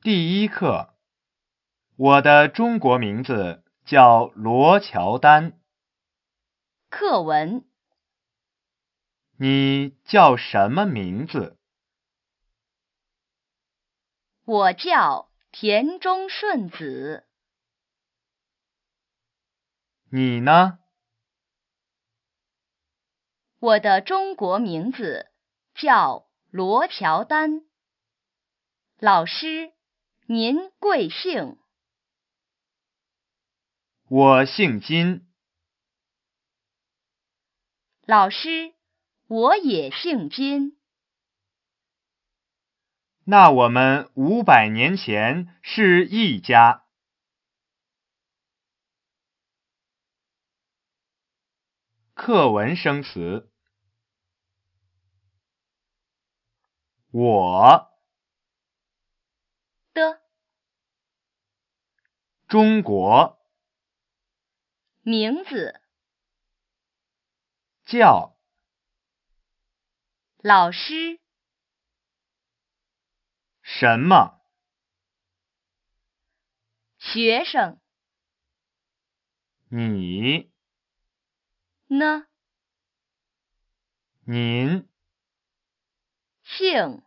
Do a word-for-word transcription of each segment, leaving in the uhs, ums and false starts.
第一课，我的中国名字叫罗乔丹。 课文， 你叫什么名字？ 我叫田中顺子。 你呢？ 我的中国名字叫罗乔丹。老师，您贵姓？ 我姓金。 老师，我也姓金。 那我们五百年前是一家。课文生词：我的中国名字， 叫老师， 什么？ 学生， 你呢， 您姓，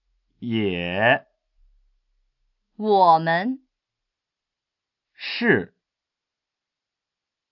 也我们。 是